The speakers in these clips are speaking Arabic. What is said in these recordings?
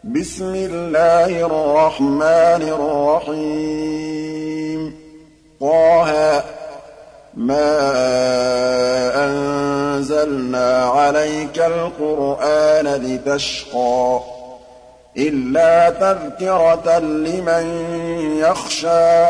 بسم الله الرحمن الرحيم طه ما أنزلنا عليك القرآن لتشقى إلا تذكرة لمن يخشى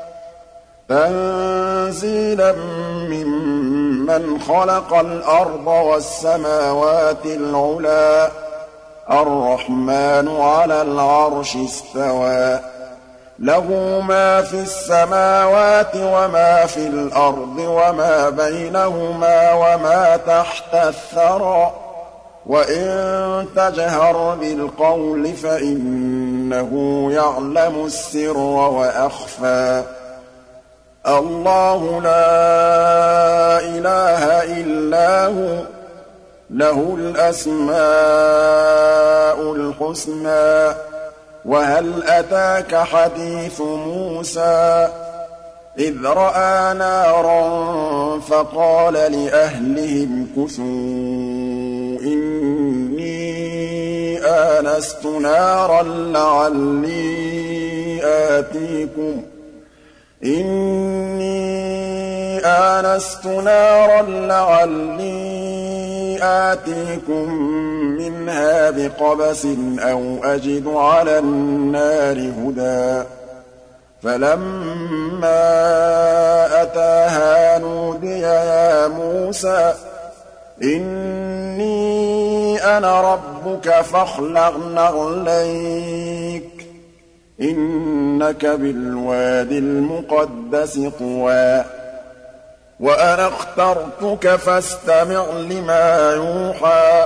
تنزيلا ممن خلق الأرض والسماوات العلى الرحمن على العرش استوى له ما في السماوات وما في الأرض وما بينهما وما تحت الثرى وإن تجهر بالقول فإنه يعلم السر وأخفى الله لا إله إلا هو له الأسماء الحسنى وهل أتاك حديث موسى إذ رأى نارا فقال لأهلهم كثوا إني آنست نارا لعلي آتيكم منها بقبس أو أجد على النار هدى فلما أتاها نودي يا موسى إني أنا ربك فاخلع نعليك إنك بالوادي المقدس طوى وأنا اخترتك فاستمع لما يوحى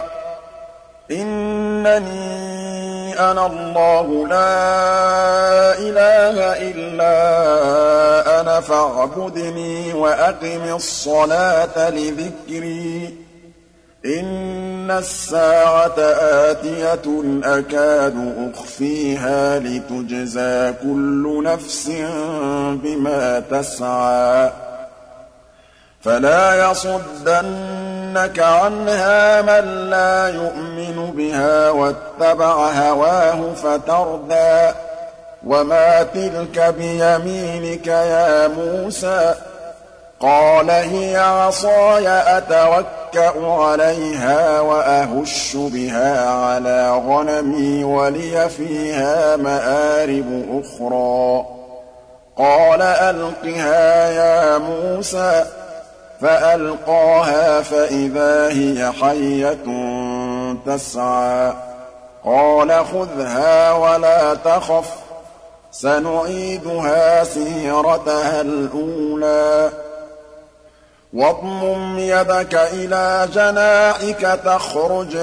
إنني أنا الله لا إله إلا أنا فاعبدني وأقم الصلاة لذكري إن الساعة آتية أكاد أخفيها لتجزى كل نفس بما تسعى فلا يصدنك عنها من لا يؤمن بها واتبع هواه فتردى وما تلك بيمينك يا موسى قال هي عصاي أتوكأ عليها وأهش بها على غنمي ولي فيها مآرب أخرى قال ألقها يا موسى فألقاها فإذا هي حية تسعى قال خذها ولا تخف سنعيدها سيرتها الأولى واضمم يدك إلى جناحك تخرج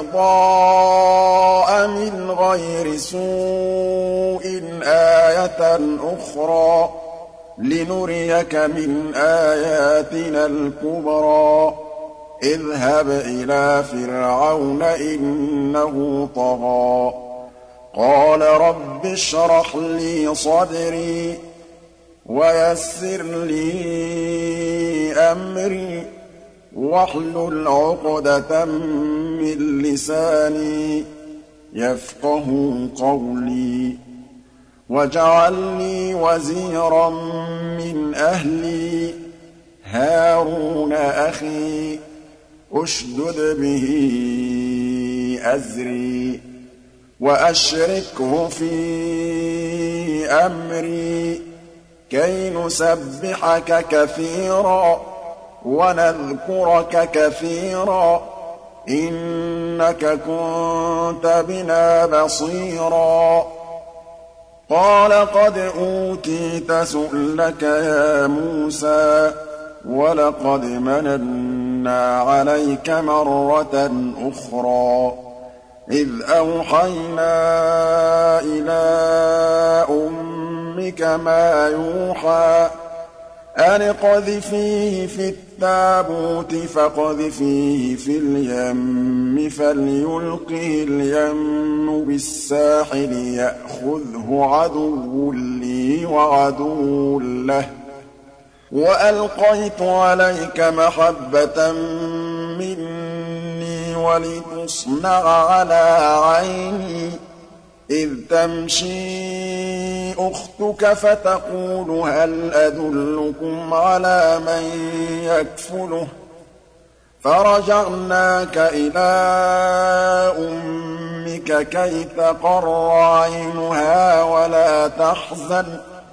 بيضاء من غير سوء آية أخرى لنريك من آياتنا الكبرى اذهب إلى فرعون إنه طغى قال رب اشرح لي صدري ويسر لي أمري واحلل عقدة من لساني يفقه قولي واجعل لي وزيرا من أهلي هارون أخي أشدد به أزري وأشركه في أمري كي نسبحك كثيرا ونذكرك كثيرا إنك كنت بنا بصيرا قال قد أوتيت سؤلك يا موسى ولقد مننا عليك مرة أخرى إذ أوحينا إلى أمك ما يوحى أن اقذفيه في التابوت فاقذفيه في اليم فليلقه اليم بالساحل يأخذه عدو لي وعدو له وألقيت عليك محبة مني ولتصنع على عيني إذ تمشي أختك فتقول هل أدلكم على من يكفله فرجعناك إلى أمك كي تقر عينها ولا تحزن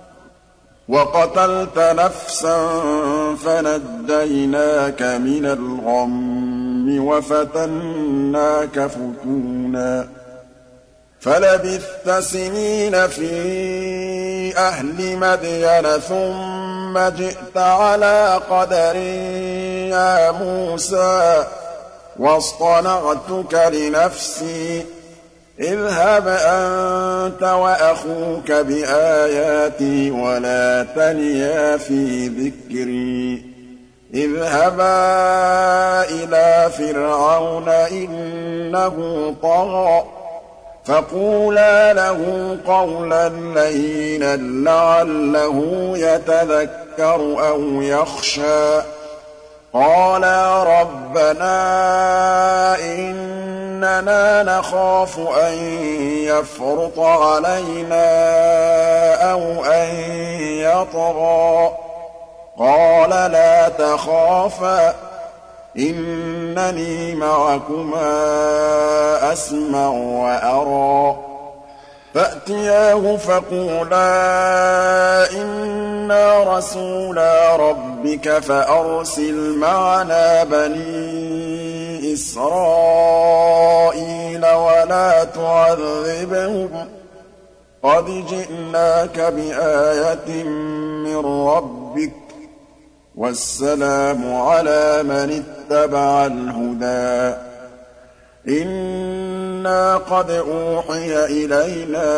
وقتلت نفسا فنجيناك من الغم وفتناك فتونا فلبثت سنين في أهل مدين ثم جئت على قدر يا موسى واصطنعتك لنفسي اذهب أنت وأخوك بآياتي ولا تنيا في ذكري اذهبا إلى فرعون إنه طغى فقولا له قولا لينا لعله يتذكر أو يخشى قالا ربنا إننا نخاف أن يفرط علينا أو أن يطغى قال لا تخافا إنني معكما أسمع وأرى فأتياه فقولا إنا رسولا ربك فأرسل معنا بني إسرائيل ولا تعذبهم قد جئناك بآية من ربك والسلام على من اتبع الهدى إنا قد أوحي إلينا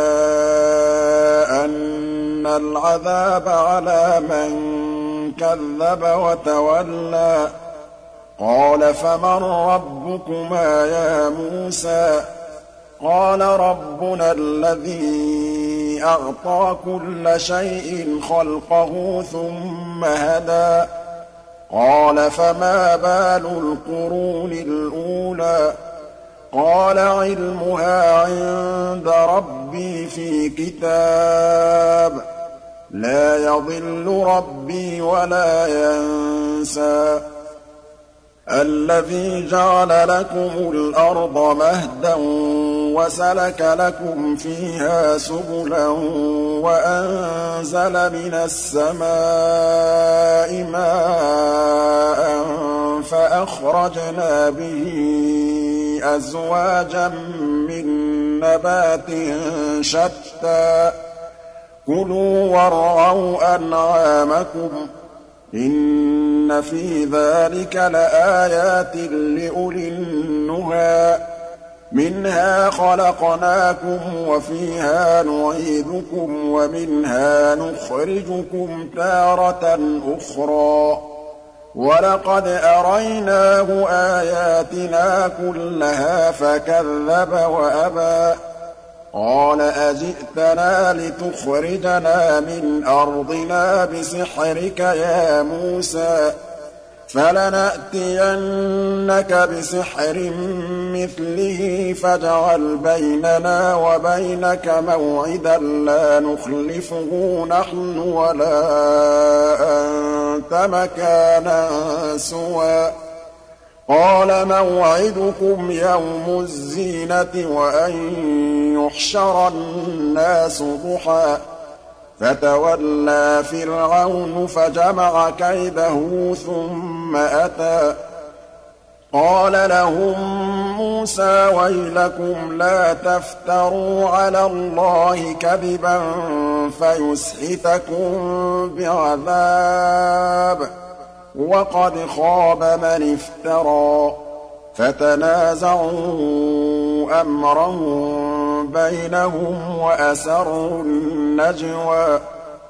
أن العذاب على من كذب وتولى قال فمن ربكما يا موسى قال ربنا الذي أعطى كل شيء خلقه ثم هدى قال فما بال القرون الأولى قال علمها عند ربي في كتاب لا يضل ربي ولا ينسى الذي جعل لكم الأرض مهدا وسلك لكم فيها سبلا وأنزل من السماء ماء فأخرجنا به أزواجا من نبات شتى كلوا وارعوا أنعامكم إن في ذلك لآيات لأولي النهى منها خلقناكم وفيها نعيدكم ومنها نخرجكم تارة أخرى ولقد أريناه آياتنا كلها فكذب وأبى قال أجئتنا لتخرجنا من أرضنا بسحرك يا موسى فلنأتينك بسحر مثله فاجعل بيننا وبينك موعدا لا نخلفه نحن ولا أنت مكانا سوى قال موعدكم يوم الزينة وأن يحشر الناس ضحى فتولى فرعون فجمع كيده ثم أتى قال لهم موسى ويلكم لا تفتروا على الله كذبا فيسحتكم بعذاب وقد خاب من افترى فتنازعوا أمرهم بينهم وأسروا النجوى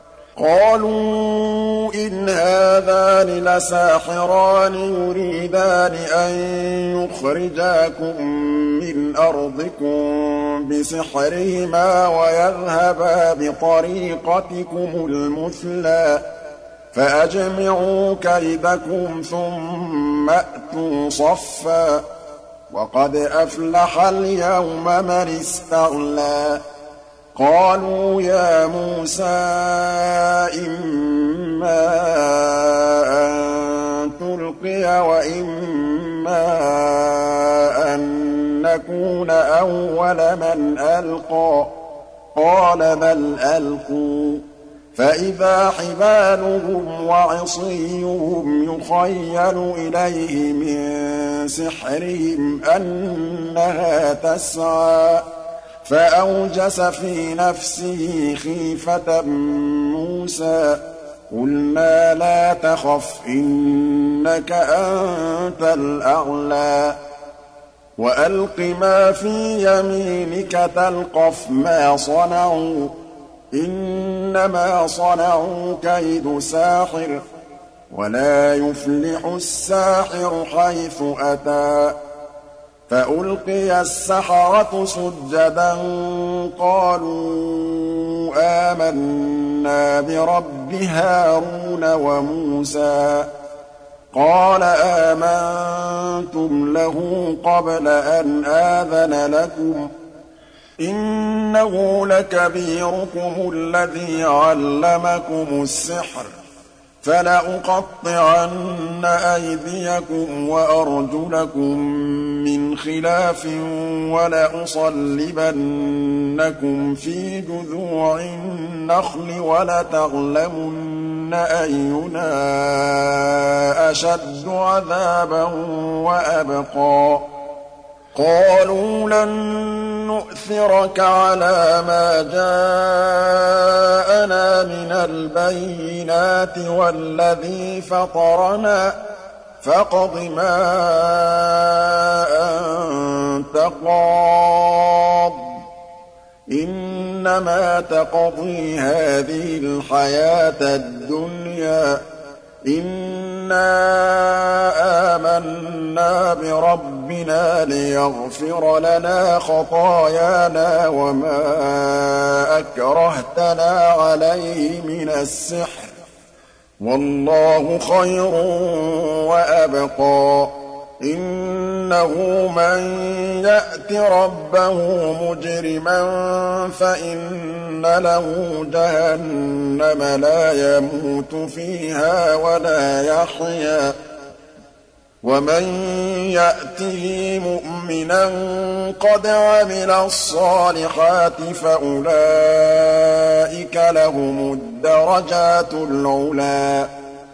قالوا إن هذان لساحران يريدان أن يخرجاكم من أرضكم بسحرهما ويذهبا بطريقتكم المثلى فأجمعوا كيدكم ثم أتوا صفا وقد أفلح اليوم من استعلى قالوا يا موسى إما أن تلقي وإما أن نكون أول من ألقى قال بل ألقوا فإذا حبالهم وعصيهم يخيل إليه من سحرهم أنها تسعى فأوجس في نفسه خيفة موسى قلنا لا تخف إنك أنت الأعلى وألق ما في يمينك تلقف ما صنعوا إنما صنعوا كيد ساحر ولا يفلح الساحر حيث أتى فألقي السحرة سجدا قالوا آمنا برب هارون وموسى قال آمنتم له قبل أن آذن لكم إنه لكبيركم الذي علمكم السحر فلأقطعن أيديكم وأرجلكم من خلاف ولأصلبنكم في جذوع النخل ولتعلمن أينا أشد عذابا وأبقى قالوا لن نؤثرك على ما جاءنا من البينات والذي فطرنا فاقض ما أنت قاض إنما تقضي هذه الحياة الدنيا إنا آمنا بربنا ليغفر لنا خطايانا وما أكرهتنا عليه من السحر والله خير وأبقى إنه من يأت ربه مجرما فإن له جهنم لا يموت فيها ولا يحيا ومن يأته مؤمنا قد عمل الصالحات فأولئك لهم الدرجات العلى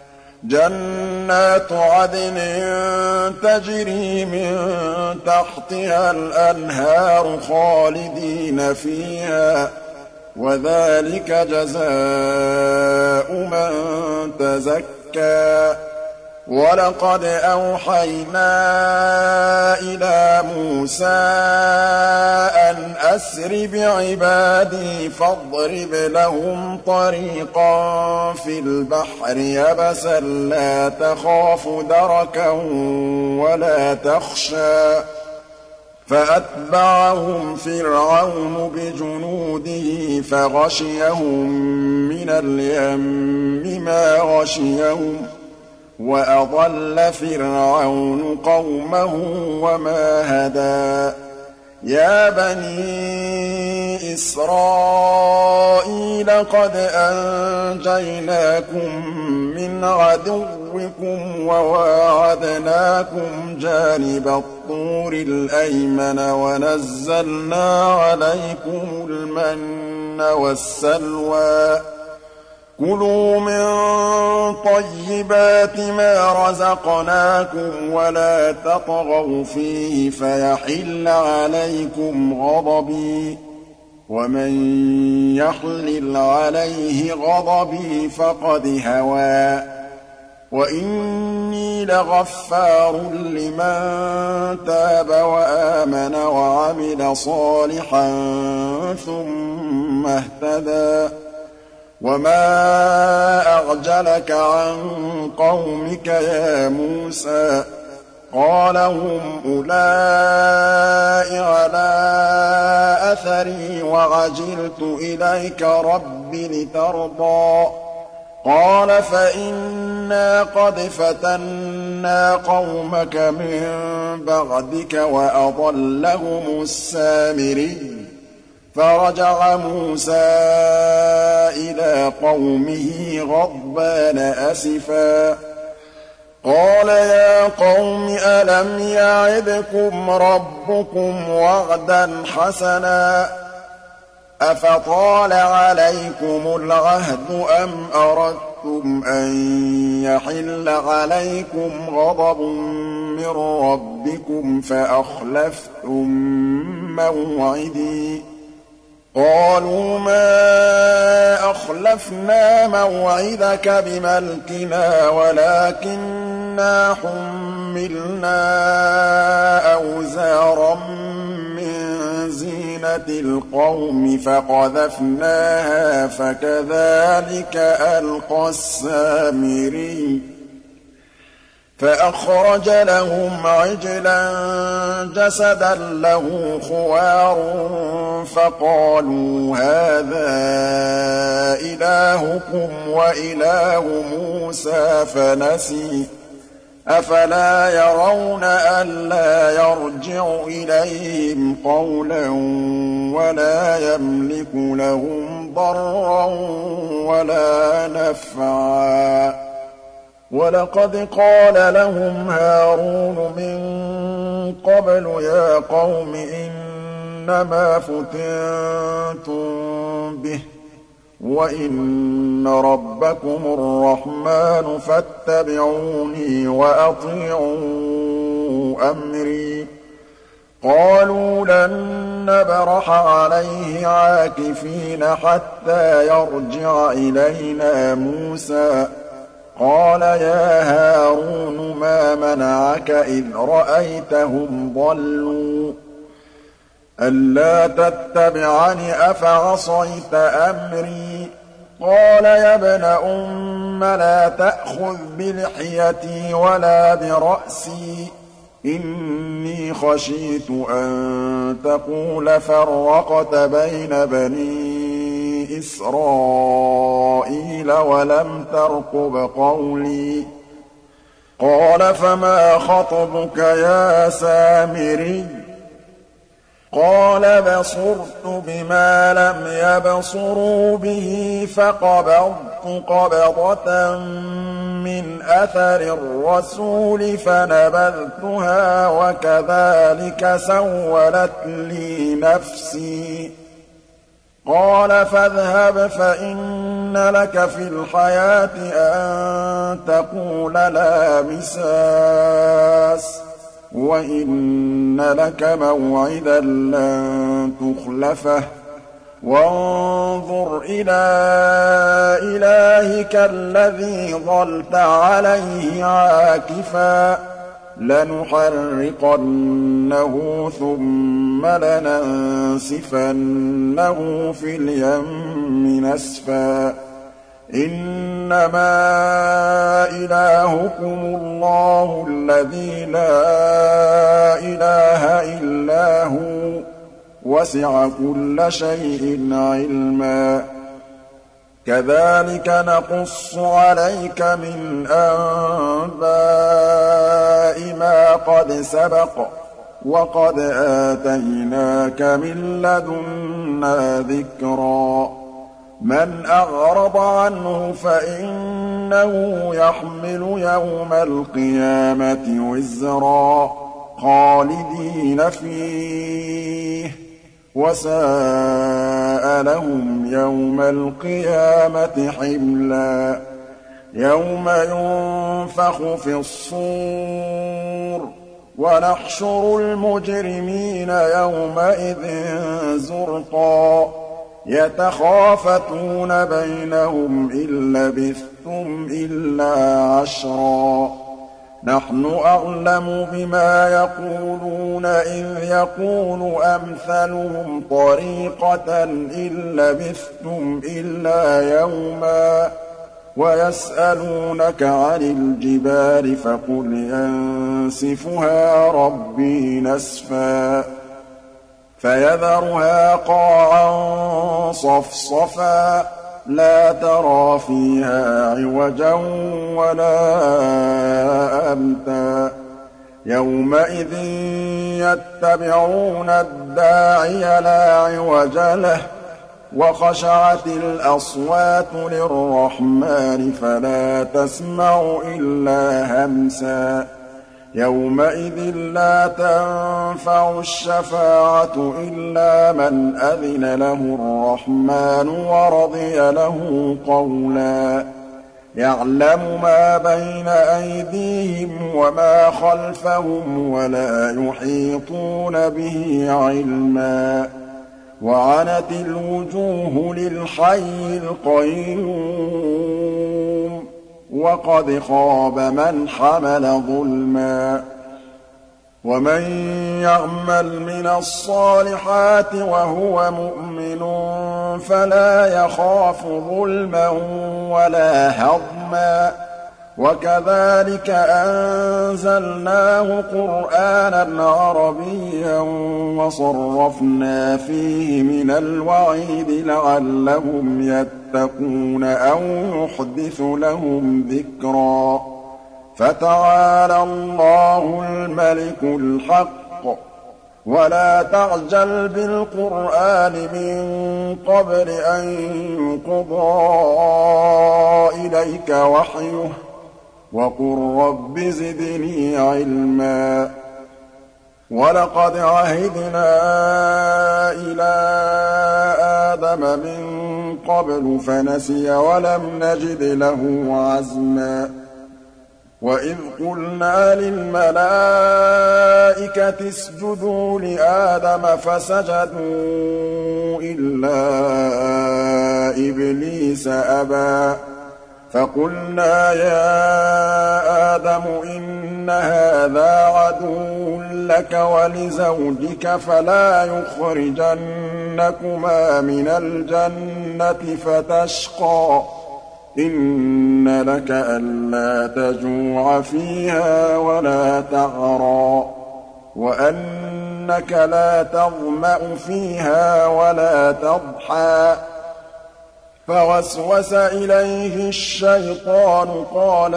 جنات عدن تجري من تحتها الأنهار خالدين فيها وذلك جزاء من تزكى ولقد أوحينا إلى موسى أن أسر بعبادي فاضرب لهم طريقا في البحر يبسا لا تخاف دركا ولا تخشى فأتبعهم فرعون بجنوده فغشيهم من اليم ما غشيهم وأضل فرعون قومه وما هدى يا بني إسرائيل قد أنجيناكم من عدوكم وواعدناكم جانب الطور الأيمن ونزلنا عليكم المن والسلوى كلوا من طيبات ما رزقناكم ولا تطغوا فيه فيحل عليكم غضبي ومن يحلل عليه غضبي فقد هوى وإني لغفار لمن تاب وآمن وعمل صالحا ثم اهتدى وما أعجلك عن قومك يا موسى قال هم أولئك على أثري وعجلت إليك رب لترضى قال فإنا قد فتنا قومك من بعدك وأضلهم السامري فرجع موسى إلى قومه غضبان أسفا قال يا قوم ألم يعدكم ربكم وعدا حسنا أفطال عليكم العهد أم أردتم أن يحل عليكم غضب من ربكم فأخلفتم موعدي قالوا ما أخلفنا موعدك بملكنا ولكننا حملنا أوزارا من زينة القوم فقذفناها فكذلك ألقى السامري فأخرج لهم عجلا جسدا له خوار فقالوا هذا إلهكم وإله موسى فنسي أفلا يرون ألا يرجع إليهم قولا ولا يملك لهم ضرا ولا نفعا ولقد قال لهم هارون من قبل يا قوم إنما فتنتم به وإن ربكم الرحمن فاتبعوني وأطيعوا أمري قالوا لن نبرح عليه عاكفين حتى يرجع إلينا موسى قال يا هارون ما منعك إذ رأيتهم ضلوا ألا تتبعني أفعصيت أمري قال يا ابن أم لا تأخذ بلحيتي ولا برأسي إني خشيت أن تقول فرقت بين بني إسرائيل ولم ترقب قولي قال فما خطبك يا سامري قال بصرت بما لم يبصروا به فقبضت قبضة من أثر الرسول فنبذتها وكذلك سولت لي نفسي قال فاذهب فإن لك في الحياة أن تقول لا مساس وإن لك موعدا لن تخلفه وانظر إلى إلهك الذي ظلت عليه عاكفا لنحرقنه ثم لننسفنه في اليم نسفا إنما إلهكم الله الذي لا إله إلا هو وسع كل شيء علما كذلك نقص عليك من أنباء ما قد سبق وقد آتيناك من لدنا ذكرا من أعرض عنه فإنه يحمل يوم القيامة وزرا خالدين فيه وساء لهم يوم القيامة حملا يوم ينفخ في الصور ونحشر المجرمين يومئذ زرقا يتخافتون بينهم إن لبثتم إلا عشرا نحن أعلم بما يقولون إذ يقول أمثلهم طريقة إن لبثتم إلا يوما ويسألونك عن الجبال فقل ينسفها ربي نسفا فيذرها قاعا صفصفا لا ترى فيها عوجا ولا أمتا يَوْمَئِذٍ يَتَّبِعُونَ الدَّاعِيَ لَا عِوَجَ لَهُ وَخَشَعَتِ الْأَصْوَاتُ لِلرَّحْمَٰنِ فَلَا تَسْمَعُ إِلَّا هَمْسًا يَوْمَئِذٍ لَّا تَنفَعُ الشَّفَاعَةُ إِلَّا مَنْ أَذِنَ لَهُ الرَّحْمَٰنُ وَرَضِيَ لَهُ قَوْلًا يَعْلَمُ مَا بَيْنَ أَيْدِيهِمْ وَمَا خَلْفَهُمْ وَلَا يُحِيطُونَ بِهِ عِلْمًا وَعَنَتِ الْوُجُوهُ لِلْحَيِّ الْقَيُّومِ وَقَدْ خَابَ مَنْ حَمَلَ ظُلْمًا وَمَن يَعْمَلْ مِنَ الصَّالِحَاتِ وَهُوَ مُؤْمِنٌ فَلَا يَخَافُ ظُلْمًا وَلَا هَضْمًا وَكَذَٰلِكَ أَنزَلْنَاهُ قُرْآنًا عَرَبِيًّا وَصَرَّفْنَا فِيهِ مِنَ الْوَعِيدِ لَعَلَّهُمْ يَتَّقُونَ أَوْ يُحْدِثُ لَهُمْ ذِكْرًا فَتَعَالَى اللَّهُ الْمَلِكُ الْحَقُّ وَلَا تَعْجَلْ بِالْقُرْآنِ مِن قَبْلِ أَن يُقْضَىٰ إِلَيْكَ وَحْيُهُ وَقُل رَّبِّ زِدْنِي عِلْمًا وَلَقَدْ عَهِدْنَا إِلَىٰ آدَمَ مِن قَبْلُ فَنَسِيَ وَلَمْ نَجِدْ لَهُ عَزْمًا وَإِذْ قُلْنَا لِلْمَلَائِكَةِ اسْجُدُوا لِآدَمَ فَسَجَدُوا إِلَّا إِبْلِيسَ أَبَىٰ فَقُلْنَا يَا آدَمُ إِنَّ هَٰذَا عَدُوٌّ لَّكَ وَلِزَوْجِكَ فَلَا يُخْرِجَنَّكُمَا مِنَ الْجَنَّةِ فَتَشْقَىٰ إِنَّ لَكَ أَلَّا تَجُوعَ فِيهَا وَلَا تَعْرَىٰ وَأَنَّكَ لَا تَظْمَأُ فِيهَا وَلَا تَضْحَىٰ فَوَسْوَسَ إِلَيْهِ الشَّيْطَانُ قَالَ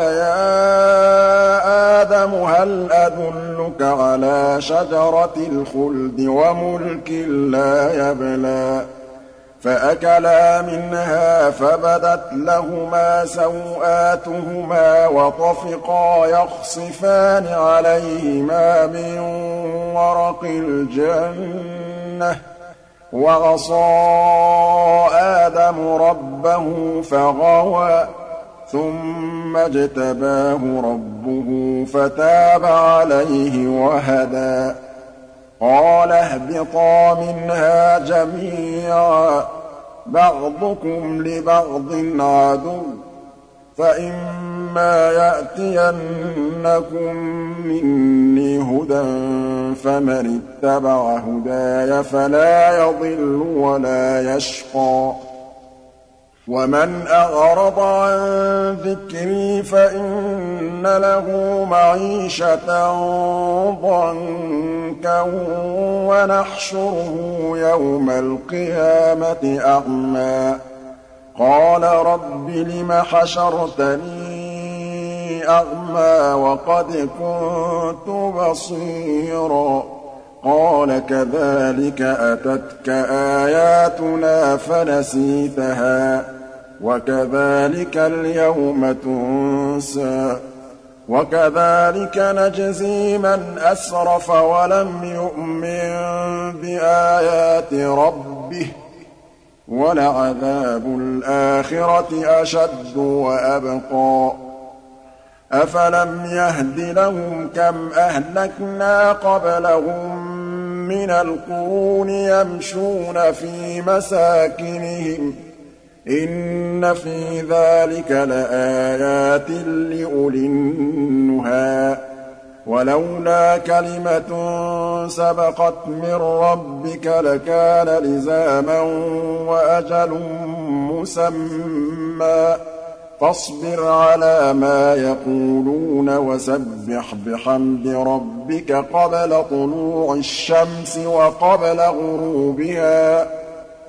يَا آدَمُ هَلْ أَدُلُّكَ عَلَىٰ شَجَرَةِ الْخُلْدِ وَمُلْكٍ لَّا يَبْلَىٰ فَأَكَلَا مِنْهَا فَبَدَتْ لَهُمَا سَوْآتُهُمَا وَطَفِقَا يَخْصِفَانِ عَلَيْهِمَا مِن وَرَقِ الْجَنَّةِ وَعَصَىٰ آدَمُ رَبَّهُ فَغَوَىٰ ثُمَّ اجْتَبَاهُ رَبُّهُ فَتَابَ عَلَيْهِ وَهَدَىٰ قَالَ اهْبِطَا مِنْهَا جَمِيعًا بَعْضُكُمْ لِبَعْضٍ عَدُوٌّ فَإِمَّا يَأْتِيَنَّكُم مِّنِّي هُدًى فَمَنِ اتَّبَعَ هُدَايَ فَلَا يَضِلُّ وَلَا يَشْقَىٰ وَمَنْ أَعْرَضَ عَن ذِكْرِي فَإِنَّ لَهُ مَعِيشَةً ضَنكًا وَنَحْشُرُهُ يَوْمَ الْقِيَامَةِ أَعْمَىٰ قَالَ رَبِّ لِمَ حَشَرْتَنِي أَعْمَىٰ وَقَدْ كُنتُ بَصِيرًا قَالَ كَذَٰلِكَ أَتَتْكَ آيَاتُنَا فَنَسِيتَهَا وَكَذَٰلِكَ الْيَوْمَ تُنسَىٰ وَكَذَٰلِكَ نَجْزِي مَنْ أَسْرَفَ وَلَمْ يُؤْمِن بِآيَاتِ رَبِّهِ وَلَعَذَابُ الْآخِرَةِ أَشَدُّ وَأَبْقَىٰ أَفَلَمْ يَهْدِ لَهُمْ كَمْ أَهْلَكْنَا قَبْلَهُم مِّنَ الْقُرُونِ يَمْشُونَ فِي مَسَاكِنِهِمْ إِنَّ فِي ذَٰلِكَ لَآيَاتٍ لِّأُولِي النُّهَىٰ وَلَوْلَا كَلِمَةٌ سَبَقَتْ مِن رَّبِّكَ لَكَانَ لِزَامًا وَأَجَلٌ مُّسَمًّى فاصبر على ما يقولون وسبح بحمد ربك قبل طلوع الشمس وقبل غروبها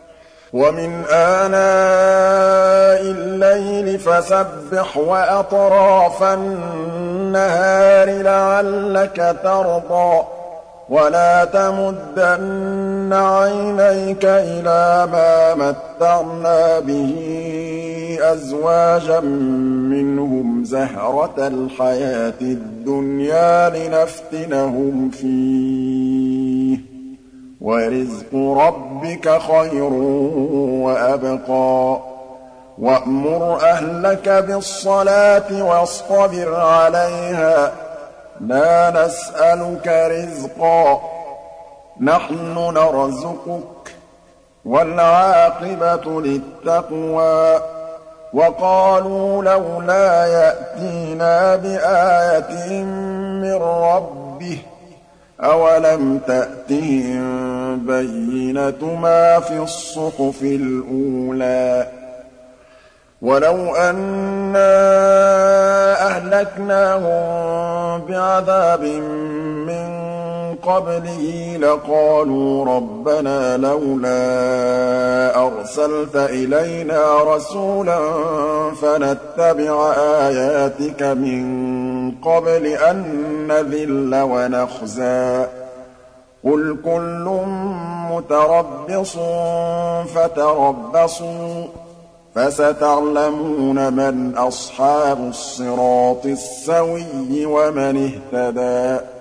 وَمِنْ آنَاءِ اللَّيْلِ فَسَبِّحْ وَأَطْرَافَ النَّهَارِ لَعَلَّكَ تَرْضَىٰ وَلَا تَمُدَّنَّ عَيْنَيْكَ إِلَىٰ مَا مَتَّعْنَا بِهِ أَزْوَاجًا مِّنْهُمْ زَهْرَةَ الْحَيَاةِ الدُّنْيَا لِنَفْتِنَهُمْ فِيهِ ۚ وَرِزْقُ رَبِّكَ خَيْرٌ وَأَبْقَىٰ وَأْمُرْ أَهْلَكَ بِالصَّلَاةِ وَاصْطَبِرْ عَلَيْهَا ۖ لَا نَسْأَلُكَ رِزْقًا ۖ نَّحْنُ نَرْزُقُكَ ۗ وَالْعَاقِبَةُ لِلتَّقْوَىٰ وَقَالُوا لَوْلَا يَأْتِينَا بِآيَةٍ مِّن رَّبِّهِ ۚ أَوَلَمْ تَأْتِهِم بَيِّنَةُ مَا فِي الصُّحُفِ الْأُولَىٰ وَلَوْ أَنَّا أَهْلَكْنَاهُم بِعَذَابٍ مِّن قَبْلِهِ لَقَالُوا رَبَّنَا لَوْلَا أَرْسَلْتَ إِلَيْنَا رَسُولًا فَنَتَّبِعَ آيَاتِكَ مِن قَبْلِ أَن نَّذِلَّ وَنَخْزَىٰ ۚ قُلْ كُلٌّ مُّتَرَبِّصٌ فَتَرَبَّصُوا ۖ فَسَتَعْلَمُونَ مَنْ أَصْحَابُ الصِّرَاطِ السَّوِيِّ وَمَنِ اهْتَدَىٰ